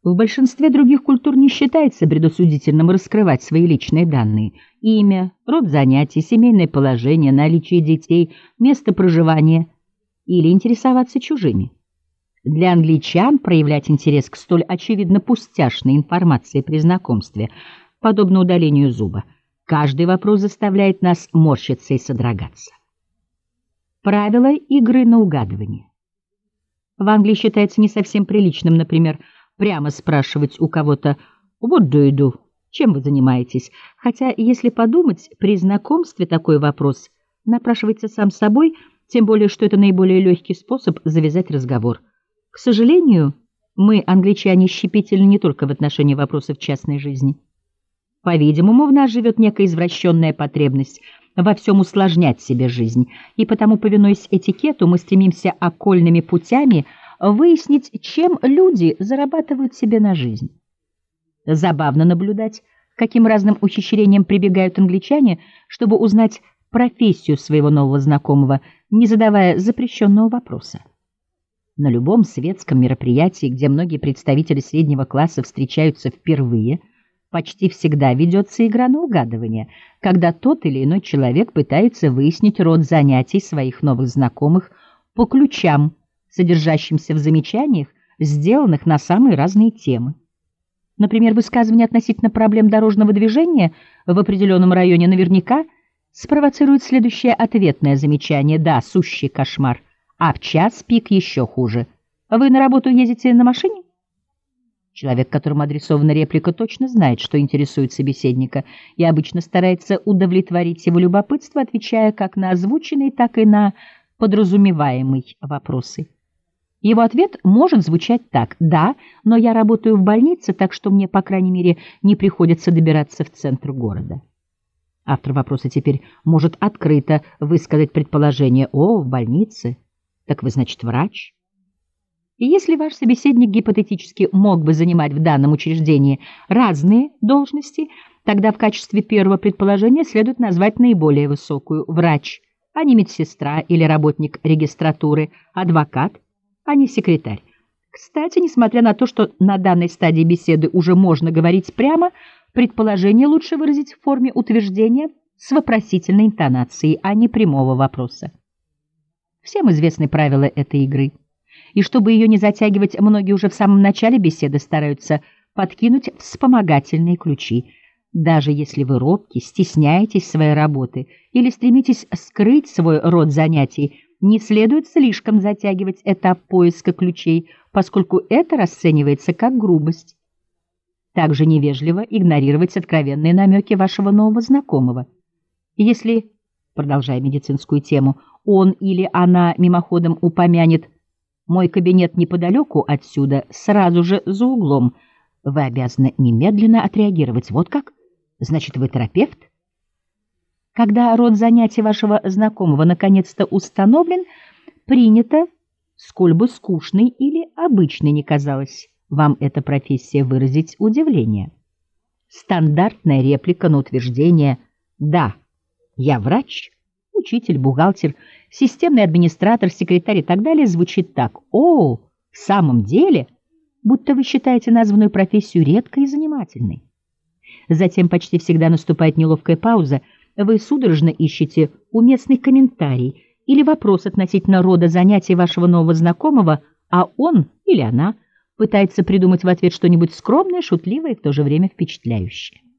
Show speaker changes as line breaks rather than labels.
В большинстве других культур не считается предосудительным раскрывать свои личные данные: имя, род занятий, семейное положение, наличие детей, место проживания или интересоваться чужими. Для англичан проявлять интерес к столь очевидно пустяшной информации при знакомстве подобно удалению зуба. Каждый вопрос заставляет нас морщиться и содрогаться. Правила игры на угадывание. В Англии считается не совсем приличным, например, прямо спрашивать у кого-то «What do you do?» «Чем вы занимаетесь?», хотя, если подумать, при знакомстве такой вопрос напрашивается сам собой, тем более, что это наиболее легкий способ завязать разговор. К сожалению, мы, англичане, щепетильны не только в отношении вопросов частной жизни. По-видимому, в нас живет некая извращенная потребность во всем усложнять себе жизнь, и потому, повинуясь этикету, мы стремимся окольными путями выяснить, чем люди зарабатывают себе на жизнь. Забавно наблюдать, к каким разным ухищрениям прибегают англичане, чтобы узнать профессию своего нового знакомого, не задавая запрещенного вопроса. На любом светском мероприятии, где многие представители среднего класса встречаются впервые, почти всегда ведется игра на угадывание, когда тот или иной человек пытается выяснить род занятий своих новых знакомых по ключам, содержащимся в замечаниях, сделанных на самые разные темы. Например, высказывание относительно проблем дорожного движения в определенном районе наверняка спровоцирует следующее ответное замечание: «Да, сущий кошмар, а в час пик еще хуже. Вы на работу ездите на машине?» Человек, которому адресована реплика, точно знает, что интересует собеседника, и обычно старается удовлетворить его любопытство, отвечая как на озвученные, так и на подразумеваемые вопросы. Его ответ может звучать так: «Да, но я работаю в больнице, так что мне, по крайней мере, не приходится добираться в центр города». Автор вопроса теперь может открыто высказать предположение: «О, в больнице? Так вы, значит, врач?» И если ваш собеседник гипотетически мог бы занимать в данном учреждении разные должности, тогда в качестве первого предположения следует назвать наиболее высокую: врач, а не медсестра или работник регистратуры, адвокат, а не секретарь. Кстати, несмотря на то, что на данной стадии беседы уже можно говорить прямо, предположение лучше выразить в форме утверждения с вопросительной интонацией, а не прямого вопроса. Всем известны правила этой игры. И чтобы ее не затягивать, многие уже в самом начале беседы стараются подкинуть вспомогательные ключи. Даже если вы робки, стесняетесь своей работы или стремитесь скрыть свой род занятий, не следует слишком затягивать этап поиска ключей, поскольку это расценивается как грубость. Также невежливо игнорировать откровенные намеки вашего нового знакомого. Если, продолжая медицинскую тему, он или она мимоходом упомянет «Мой кабинет неподалеку отсюда, сразу же за углом», вы обязаны немедленно отреагировать. Вот как? Значит, вы терапевт? Когда род занятий вашего знакомого наконец-то установлен, принято, сколь бы скучной или обычной ни казалась вам эта профессия, выразить удивление. Стандартная реплика на утверждение «Да, я врач», учитель, бухгалтер, системный администратор, секретарь и так далее звучит так: «О, в самом деле?» Будто вы считаете названную профессию редкой и занимательной. Затем почти всегда наступает неловкая пауза, вы судорожно ищете уместный комментарий или вопрос относительно рода занятий вашего нового знакомого, а он или она пытается придумать в ответ что-нибудь скромное, шутливое и в то же время впечатляющее.